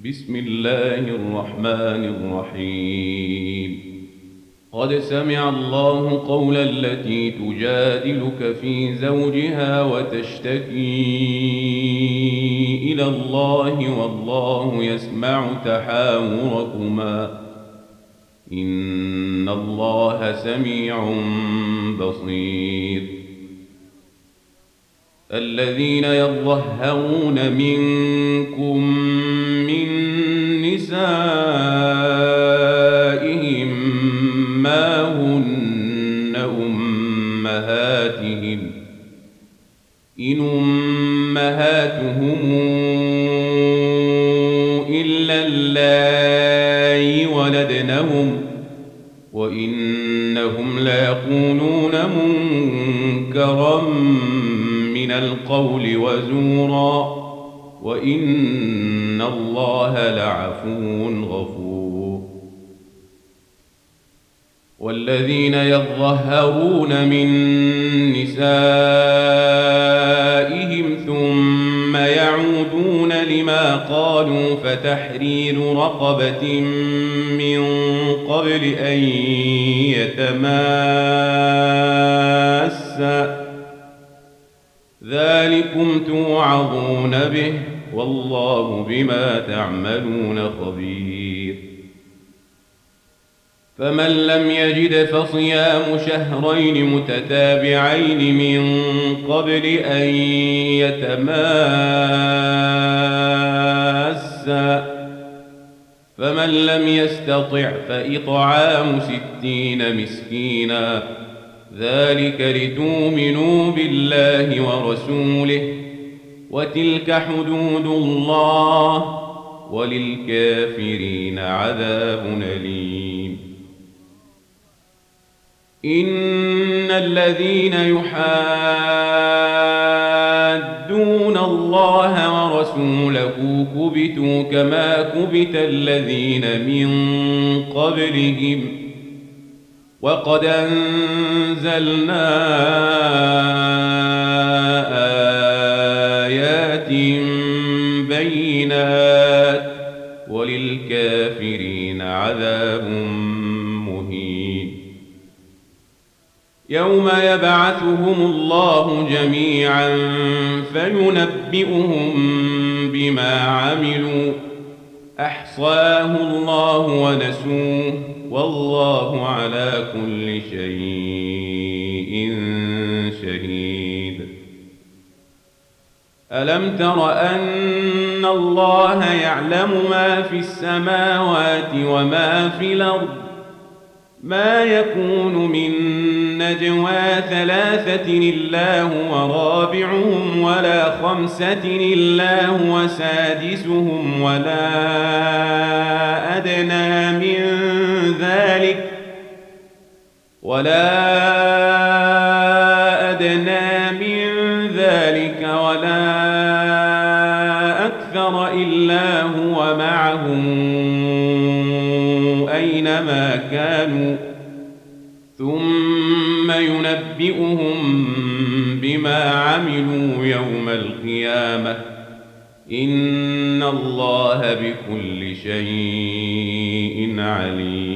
بسم الله الرحمن الرحيم قد سمع الله قول التي تجادلك في زوجها وتشتكي إلى الله والله يسمع تحاوركما إن الله سميع بصير الذين يظهرون منكم من نسائهم ما هن أمهاتهم إن أمهاتهم إلا اللائي ولدنهم وإنهم ليقولون منكرا من القول وزورا وإن الله لعفو غفور والذين يظهرون من نسائهم ثم يعودون لما قالوا فتحرير رقبة من قبل أن يتماسا ذلكم توعظون به والله بما تعملون خبير فمن لم يجد فصيام شهرين متتابعين من قبل أن يتماسا فمن لم يستطع فإطعام 60 مسكينا ذلك لتؤمنوا بالله ورسوله وتلك حدود الله وللكافرين عذاب أليم إن الذين يحادون الله ورسوله كبتوا كما كبت الذين من قبلهم وقد أنزلنا آيات بينات وللكافرين عذاب مهين يوم يبعثهم الله جميعا فينبئهم بما عملوا أحصاه الله ونسوه والله على كل شيء شهيد ألم تر أن الله يعلم ما في السماوات وما في الأرض ما يكون من نجوى 3 إلا هو رابعهم ولا 5 إلا هو سادسهم ولا أدنى من ذلك ولا أكثر إلا هو معهم أينما كانوا ثم ينبئهم بما عملوا يوم القيامة إن الله بكل شيء عليم